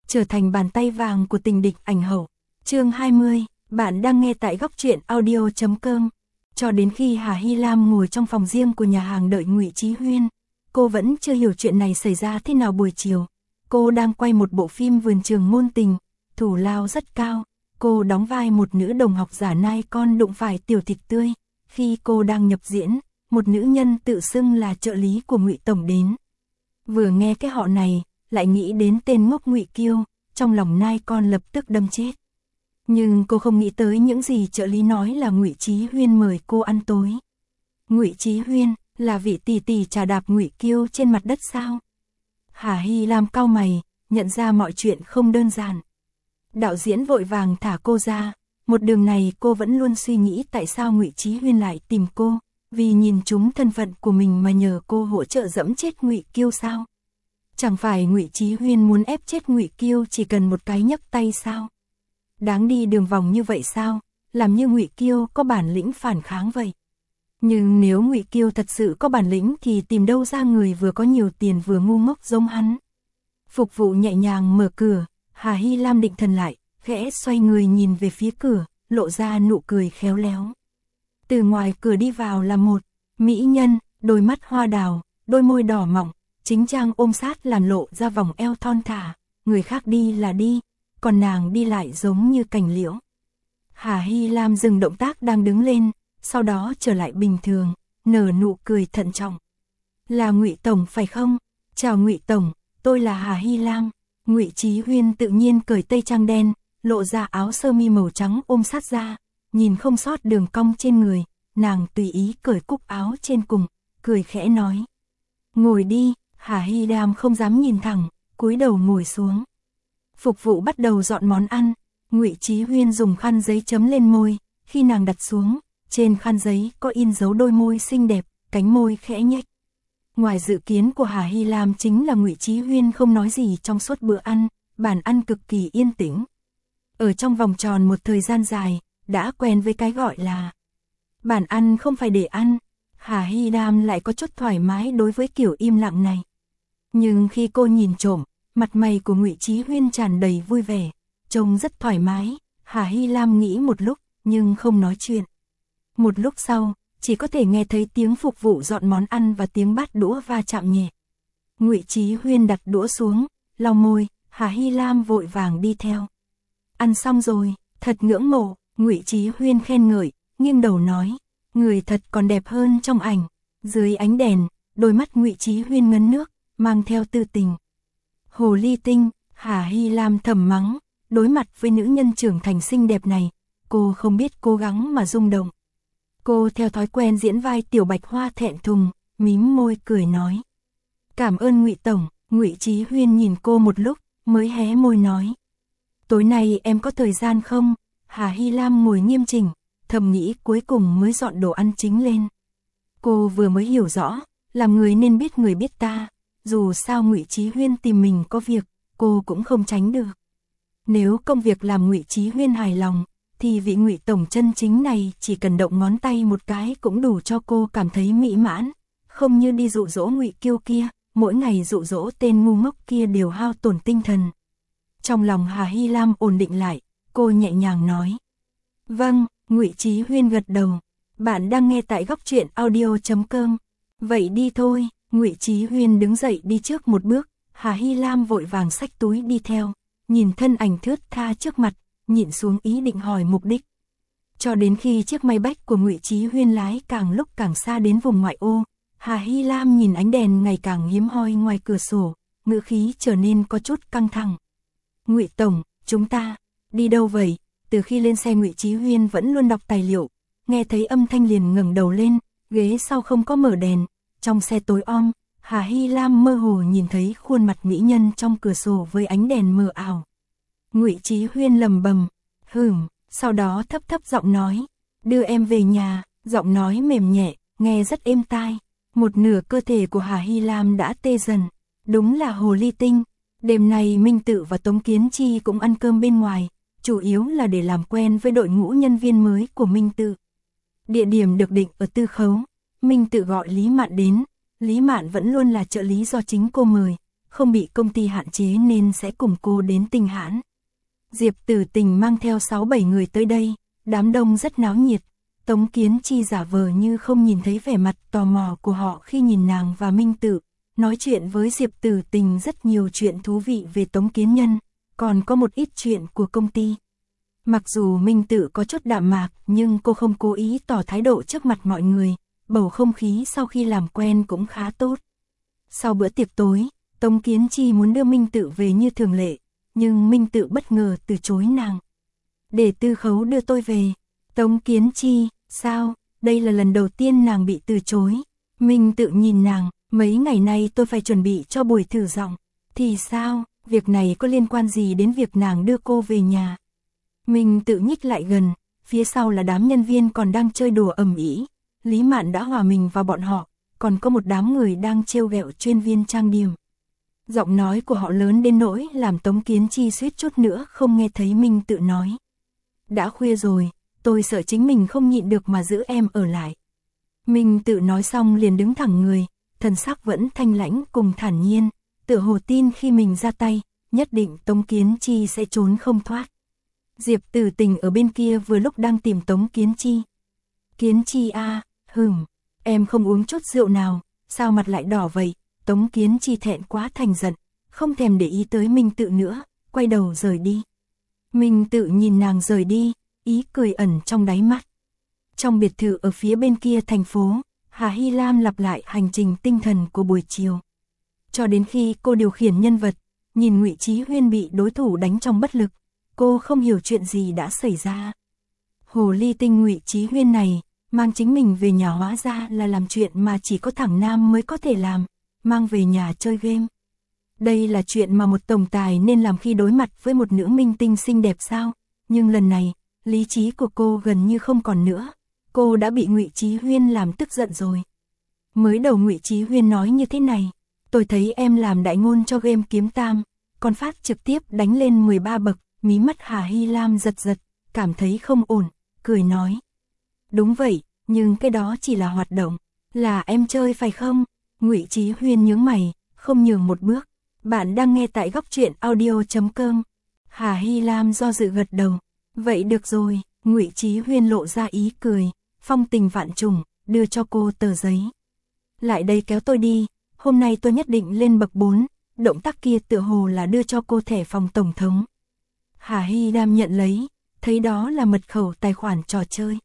trở thành bàn tay vàng của tình địch ảnh hậu. Chương 20, bạn đang nghe tại góc truyện audio.com. Cho đến khi Hà Hy Lam ngồi trong phòng riêng của nhà hàng đợi Ngụy Chí Huyên, cô vẫn chưa hiểu chuyện này xảy ra thế nào. Buổi chiều, cô đang quay một bộ phim vườn trường ngôn tình, thủ lao rất cao. Cô đóng vai một nữ đồng học giả nai con đụng phải tiểu thịt tươi. Khi cô đang nhập diễn, một nữ nhân tự xưng là trợ lý của Ngụy tổng đến. Vừa nghe cái họ này, lại nghĩ đến tên ngốc Ngụy Kiêu, trong lòng nai con lập tức đâm chết. Nhưng cô không nghĩ tới những gì trợ lý nói là Ngụy Chí Huyên mời cô ăn tối. Ngụy Chí Huyên là vị tỷ tỷ trà đạp Ngụy Kiêu trên mặt đất sao? Hà Hy Lam cau mày, nhận ra mọi chuyện không đơn giản. Đạo diễn vội vàng thả cô ra. Một đường này cô vẫn luôn suy nghĩ tại sao Ngụy Chí Huyên lại tìm cô, vì nhìn trúng thân phận của mình mà nhờ cô hỗ trợ dẫm chết Ngụy Kiêu sao? Chẳng phải Ngụy Chí Huyên muốn ép chết Ngụy Kiêu chỉ cần một cái nhấc tay sao? Đáng đi đường vòng như vậy sao? Làm như Ngụy Kiêu có bản lĩnh phản kháng vậy. Nhưng nếu Ngụy Kiêu thật sự có bản lĩnh thì tìm đâu ra người vừa có nhiều tiền vừa ngu ngốc giống hắn. Phục vụ nhẹ nhàng mở cửa, Hà Hy Lam định thần lại, khẽ xoay người nhìn về phía cửa, lộ ra nụ cười khéo léo. Từ ngoài cửa đi vào là một mỹ nhân, đôi mắt hoa đào, đôi môi đỏ mọng, chính trang ôm sát làm lộ ra vòng eo thon thả. Người khác đi là đi, còn nàng đi lại giống như cành liễu. Hà Hy Lam dừng động tác đang đứng lên, sau đó trở lại bình thường, nở nụ cười thận trọng. Là Ngụy tổng phải không? Chào Ngụy tổng, tôi là Hà Hy Lam. Ngụy Chí Huyên tự nhiên cởi tây trang đen, lộ ra áo sơ mi màu trắng ôm sát ra, nhìn không sót đường cong trên người. Nàng tùy ý cởi cúc áo trên cùng, cười khẽ nói: ngồi đi. Hà Hy Lam không dám nhìn thẳng, cúi đầu ngồi xuống. Phục vụ bắt đầu dọn món ăn. Ngụy Chí Huyên dùng khăn giấy chấm lên môi. Khi nàng đặt xuống, trên khăn giấy có in dấu đôi môi xinh đẹp, cánh môi khẽ nhếch. Ngoài dự kiến của Hà Hy Lam chính là Ngụy Chí Huyên không nói gì trong suốt bữa ăn, bàn ăn cực kỳ yên tĩnh. Ở trong vòng tròn một thời gian dài, đã quen với cái gọi là bàn ăn không phải để ăn. Hà Hy Lam lại có chút thoải mái đối với kiểu im lặng này. Nhưng khi cô nhìn trộm, mặt mày của Ngụy Chí Huyên tràn đầy vui vẻ, trông rất thoải mái. Hà Hy Lam nghĩ một lúc, nhưng không nói chuyện. Một lúc sau, chỉ có thể nghe thấy tiếng phục vụ dọn món ăn và tiếng bát đũa va chạm nhẹ. Ngụy Chí Huyên đặt đũa xuống, lau môi. Hà Hy Lam vội vàng đi theo. Ăn xong rồi, thật ngưỡng mộ. Ngụy Chí Huyên khen ngợi, nghiêng đầu nói: người thật còn đẹp hơn trong ảnh. Dưới ánh đèn, đôi mắt Ngụy Chí Huyên ngấn nước, mang theo tư tình. Hồ ly tinh. Hà Hy Lam thầm mắng. Đối mặt với nữ nhân trưởng thành xinh đẹp này, cô không biết cố gắng mà rung động. Cô theo thói quen diễn vai tiểu bạch hoa thẹn thùng, mím môi cười nói: cảm ơn Ngụy tổng. Ngụy Chí Huyên nhìn cô một lúc, mới hé môi nói: tối nay em có thời gian không? Hà Hy Lam ngồi nghiêm chỉnh, thầm nghĩ cuối cùng mới dọn đồ ăn chính lên. Cô vừa mới hiểu rõ, làm người nên biết người biết ta. Dù sao Ngụy Chí Huyên tìm mình có việc, cô cũng không tránh được. Nếu công việc làm Ngụy Chí Huyên hài lòng, thì vị Ngụy tổng chân chính này chỉ cần động ngón tay một cái cũng đủ cho cô cảm thấy mỹ mãn. Không như đi dụ dỗ Ngụy Kiêu kia, mỗi ngày dụ dỗ tên ngu ngốc kia đều hao tổn tinh thần. Trong lòng Hà Hy Lam ổn định lại, cô nhẹ nhàng nói: vâng. Ngụy Chí Huyên gật đầu. Bạn đang nghe tại góc truyện audio.com. Vậy đi thôi. Ngụy Chí Huyên đứng dậy đi trước một bước. Hà Hy Lam vội vàng xách túi đi theo, nhìn thân ảnh thướt tha trước mặt, nhịn xuống ý định hỏi mục đích. Cho đến khi chiếc máy bách của Ngụy Chí Huyên lái càng lúc càng xa đến vùng ngoại ô, Hà Hy Lam nhìn ánh đèn ngày càng hiếm hoi ngoài cửa sổ, ngữ khí trở nên có chút căng thẳng. Ngụy tổng, chúng ta đi đâu vậy? Từ khi lên xe Ngụy Chí Huyên vẫn luôn đọc tài liệu, nghe thấy âm thanh liền ngẩng đầu lên. Ghế sau không có mở đèn, trong xe tối om. Hà Hy Lam mơ hồ nhìn thấy khuôn mặt mỹ nhân trong cửa sổ với ánh đèn mờ ảo. Ngụy Chí Huyên lầm bầm: sau đó thấp thấp giọng nói: đưa em về nhà. Giọng nói mềm nhẹ, nghe rất êm tai. Một nửa cơ thể của Hà Hy Lam đã tê dần. Đúng là hồ ly tinh. Đêm nay Minh Tự và Tống Kiến Chi cũng ăn cơm bên ngoài, chủ yếu là để làm quen với đội ngũ nhân viên mới của Minh Tự. Địa điểm được định ở Tư Khấu. Minh Tự gọi Lý Mạn đến. Lý Mạn vẫn luôn là trợ lý do chính cô mời, không bị công ty hạn chế nên sẽ cùng cô đến Tinh Hãn. Diệp Tử Tình mang theo 6-7 người tới đây, đám đông rất náo nhiệt. Tống Kiến Chi giả vờ như không nhìn thấy vẻ mặt tò mò của họ khi nhìn nàng và Minh Tự, nói chuyện với Diệp Tử Tình rất nhiều chuyện thú vị về Tống Kiến Nhân, còn có một ít chuyện của công ty. Mặc dù Minh Tự có chút đạm mạc nhưng cô không cố ý tỏ thái độ trước mặt mọi người, bầu không khí sau khi làm quen cũng khá tốt. Sau bữa tiệc tối, Tống Kiến Chi muốn đưa Minh Tự về như thường lệ, nhưng Minh Tự bất ngờ từ chối nàng. Để Tư Khấu đưa tôi về. Tống Kiến Chi, sao, đây là lần đầu tiên nàng bị từ chối. Minh Tự nhìn nàng, mấy ngày nay tôi phải chuẩn bị cho buổi thử giọng. Thì sao, việc này có liên quan gì đến việc nàng đưa cô về nhà? Minh Tự nhích lại gần, phía sau là đám nhân viên còn đang chơi đùa ầm ĩ. Lý Mạn đã hòa mình vào bọn họ, còn có một đám người đang trêu ghẹo chuyên viên trang điểm. Giọng nói của họ lớn đến nỗi làm Tống Kiến Chi suýt chút nữa không nghe thấy Minh Tự nói. Đã khuya rồi, tôi sợ chính mình không nhịn được mà giữ em ở lại. Minh Tự nói xong liền đứng thẳng người, thần sắc vẫn thanh lãnh cùng thản nhiên, tựa hồ tin khi mình ra tay, nhất định Tống Kiến Chi sẽ trốn không thoát. Diệp Tử Tình ở bên kia vừa lúc đang tìm Tống Kiến Chi. Kiến Chi à, em không uống chút rượu nào, sao mặt lại đỏ vậy? Tống Kiến Chi thẹn quá thành giận, không thèm để ý tới Minh Tự nữa, quay đầu rời đi. Minh Tự nhìn nàng rời đi, ý cười ẩn trong đáy mắt. Trong biệt thự ở phía bên kia thành phố, Hà Hy Lam lặp lại hành trình tinh thần của buổi chiều. Cho đến khi cô điều khiển nhân vật, nhìn Ngụy Chí Huyên bị đối thủ đánh trong bất lực, cô không hiểu chuyện gì đã xảy ra. Hồ ly tinh Ngụy Chí Huyên này, mang chính mình về nhà hóa ra là làm chuyện mà chỉ có thằng nam mới có thể làm, mang về nhà chơi game. Đây là chuyện mà một tổng tài nên làm khi đối mặt với một nữ minh tinh xinh đẹp sao? Nhưng lần này, lý trí của cô gần như không còn nữa. Cô đã bị Ngụy Chí Huyên làm tức giận rồi. Mới đầu Ngụy Chí Huyên nói như thế này, tôi thấy em làm đại ngôn cho game Kiếm Tam, còn phát trực tiếp đánh lên 13 bậc, mí mắt Hà Hy Lam giật giật, cảm thấy không ổn, cười nói. Đúng vậy, nhưng cái đó chỉ là hoạt động, là em chơi phải không? Ngụy Chí Huyên nhướng mày, không nhường một bước. Bạn đang nghe tại góc truyện audio.com. Hà Hy Lam do dự gật đầu. Vậy được rồi, Ngụy Chí Huyên lộ ra ý cười, phong tình vạn trùng, đưa cho cô tờ giấy. Lại đây kéo tôi đi, hôm nay tôi nhất định lên bậc 4, động tác kia tựa hồ là đưa cho cô thẻ phòng tổng thống. Hà Hy Lam nhận lấy, thấy đó là mật khẩu tài khoản trò chơi.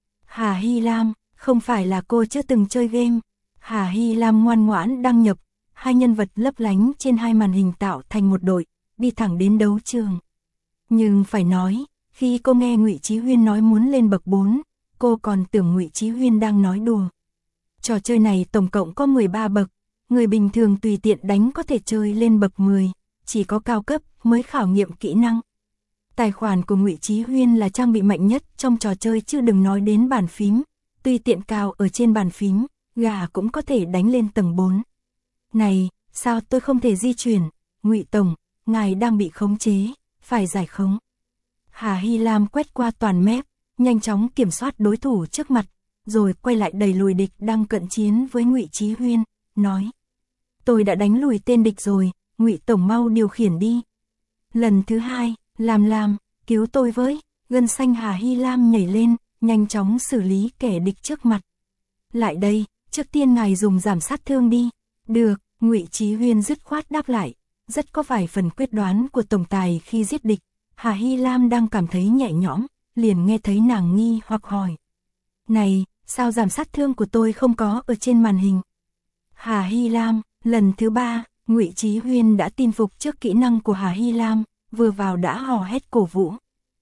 Hà Hy Lam, không phải là cô chưa từng chơi game. Hà Hy Lam ngoan ngoãn đăng nhập, hai nhân vật lấp lánh trên hai màn hình tạo thành một đội, đi thẳng đến đấu trường. Nhưng phải nói, khi cô nghe Ngụy Chí Huyên nói muốn lên bậc 4, cô còn tưởng Ngụy Chí Huyên đang nói đùa. Trò chơi này tổng cộng có 13 bậc, người bình thường tùy tiện đánh có thể chơi lên bậc 10, chỉ có cao cấp mới khảo nghiệm kỹ năng. Tài khoản của Ngụy Chí Huyên là trang bị mạnh nhất trong trò chơi chứ đừng nói đến bàn phím, tùy tiện cào ở trên bàn phím, gà cũng có thể đánh lên tầng 4. Này, sao tôi không thể di chuyển? Ngụy Tổng, ngài đang bị khống chế, phải giải khống. Hà Hy Lam quét qua toàn map, nhanh chóng kiểm soát đối thủ trước mặt, rồi quay lại đẩy lùi địch đang cận chiến với Ngụy Chí Huyên, nói. Tôi đã đánh lùi tên địch rồi, Ngụy Tổng mau điều khiển đi. Lần thứ hai, làm, cứu tôi với, gân xanh Hà Hy Lam nhảy lên, nhanh chóng xử lý kẻ địch trước mặt. Lại đây, trước tiên ngài dùng giảm sát thương đi. Được, Ngụy Chí Huyên dứt khoát đáp lại, rất có vài phần quyết đoán của tổng tài khi giết địch. Hà Hy Lam đang cảm thấy nhẹ nhõm, liền nghe thấy nàng nghi hoặc hỏi. Này, sao giảm sát thương của tôi không có ở trên màn hình? Hà Hy Lam, lần thứ 3, Ngụy Chí Huyên đã tin phục trước kỹ năng của Hà Hy Lam, vừa vào đã hò hét cổ vũ.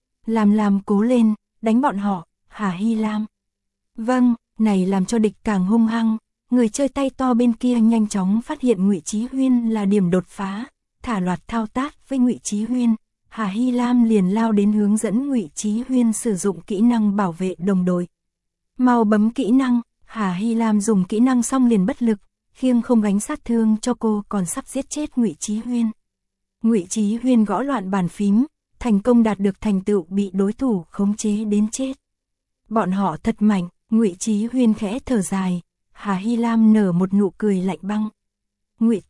Làm cố lên, đánh bọn họ, Hà Hy Lam. Vâng, này làm cho địch càng hung hăng, người chơi tay to bên kia nhanh chóng phát hiện Ngụy Chí Huyên là điểm đột phá, thả loạt thao tác với Ngụy Chí Huyên. Hà Hy Lam liền lao đến hướng dẫn Ngụy Chí Huyên sử dụng kỹ năng bảo vệ đồng đội. Mau bấm kỹ năng, Hà Hy Lam dùng kỹ năng xong liền bất lực, khiêng không gánh sát thương cho cô còn sắp giết chết Ngụy Chí Huyên. Ngụy Chí Huyên gõ loạn bàn phím, thành công đạt được thành tựu bị đối thủ khống chế đến chết. Bọn họ thật mạnh, Ngụy Chí Huyên khẽ thở dài, Hà Hy Lam nở một nụ cười lạnh băng. Ngụy Tổng,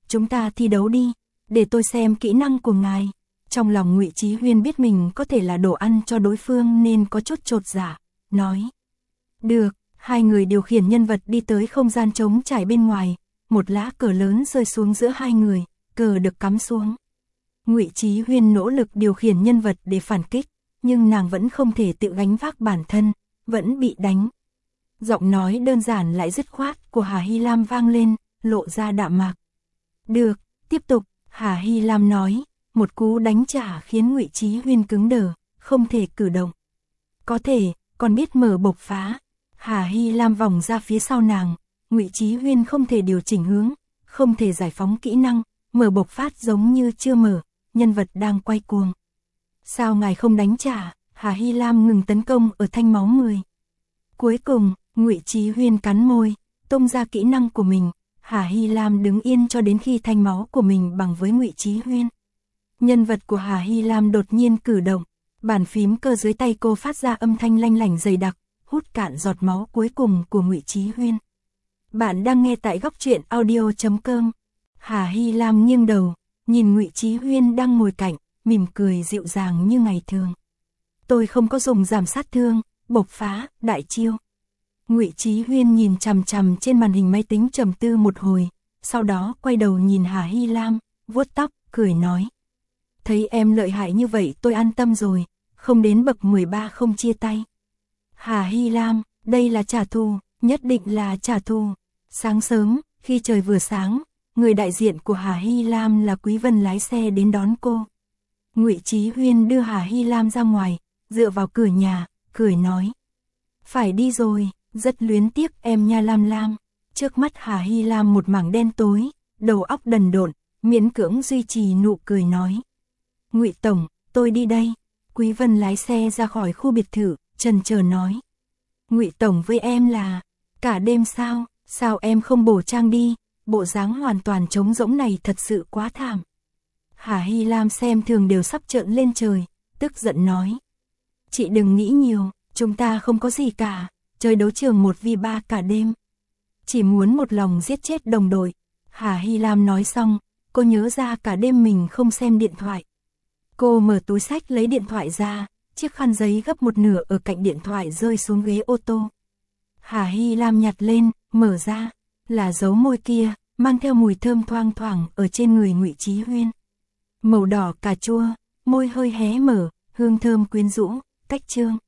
chúng ta thi đấu đi, để tôi xem kỹ năng của ngài. Trong lòng Ngụy Chí Huyên biết mình có thể là đồ ăn cho đối phương nên có chút chột dạ, nói. Được, hai người điều khiển nhân vật đi tới không gian trống trải bên ngoài, một lá cờ lớn rơi xuống giữa hai người, cờ được cắm xuống. Ngụy Chí Huyên nỗ lực điều khiển nhân vật để phản kích, nhưng nàng vẫn không thể tự gánh vác bản thân, vẫn bị đánh. Giọng nói đơn giản lại dứt khoát của Hà Hy Lam vang lên, lộ ra đạm mạc. Được, tiếp tục, Hà Hy Lam nói, một cú đánh trả khiến Ngụy Chí Huyên cứng đờ, không thể cử động. Có thể, còn biết mở bộc phá. Hà Hy Lam vòng ra phía sau nàng, Ngụy Chí Huyên không thể điều chỉnh hướng, không thể giải phóng kỹ năng, mở bộc phát giống như chưa mở, nhân vật đang quay cuồng. Sao ngài không đánh trả? Hà Hy Lam ngừng tấn công ở thanh máu 10. Cuối cùng, Ngụy Chí Huyên cắn môi, tung ra kỹ năng của mình. Hà Hy Lam đứng yên cho đến khi thanh máu của mình bằng với Ngụy Chí Huyên. Nhân vật của Hà Hy Lam đột nhiên cử động, bàn phím cơ dưới tay cô phát ra âm thanh lanh lảnh dày đặc, hút cạn giọt máu cuối cùng của Ngụy Chí Huyên. Bạn đang nghe tại góc truyện audio.com. Hà Hy Lam nghiêng đầu, nhìn Ngụy Chí Huyên đang ngồi cạnh, mỉm cười dịu dàng như ngày thường. Tôi không có dùng giảm sát thương, bộc phá, đại chiêu. Ngụy Chí Huyên nhìn chằm chằm trên màn hình máy tính trầm tư một hồi, sau đó quay đầu nhìn Hà Hy Lam, vuốt tóc, cười nói. Thấy em lợi hại như vậy tôi an tâm rồi, không đến bậc 13 không chia tay. Hà Hy Lam, đây là trả thù, nhất định là trả thù. Sáng sớm, khi trời vừa sáng, người đại diện của Hà Hy Lam là Quý Vân lái xe đến đón cô. Ngụy Chí Huyên đưa Hà Hy Lam ra ngoài, dựa vào cửa nhà, cười nói. Phải đi rồi, rất luyến tiếc em nha Lam Lam. Trước mắt Hà Hy Lam một mảng đen tối, đầu óc đần độn, miễn cưỡng duy trì nụ cười nói. Ngụy Tổng, tôi đi đây. Quý Vân lái xe ra khỏi khu biệt thự, chần chờ nói. Ngụy Tổng với em là, cả đêm sao, sao em không bổ trang đi, bộ dáng hoàn toàn trống rỗng này thật sự quá thảm. Hà Hy Lam xem thường đều sắp trợn lên trời, tức giận nói. Chị đừng nghĩ nhiều, chúng ta không có gì cả, chơi đấu trường 1v3 cả đêm. Chỉ muốn một lòng giết chết đồng đội. Hà Hy Lam nói xong, cô nhớ ra cả đêm mình không xem điện thoại. Cô mở túi xách lấy điện thoại ra, chiếc khăn giấy gấp một nửa ở cạnh điện thoại rơi xuống ghế ô tô. Hà Hy Lam nhặt lên, mở ra, là dấu môi kia, mang theo mùi thơm thoang thoảng ở trên người Ngụy Chí Huyên. Màu đỏ cà chua, môi hơi hé mở, hương thơm quyến rũ, cách trương.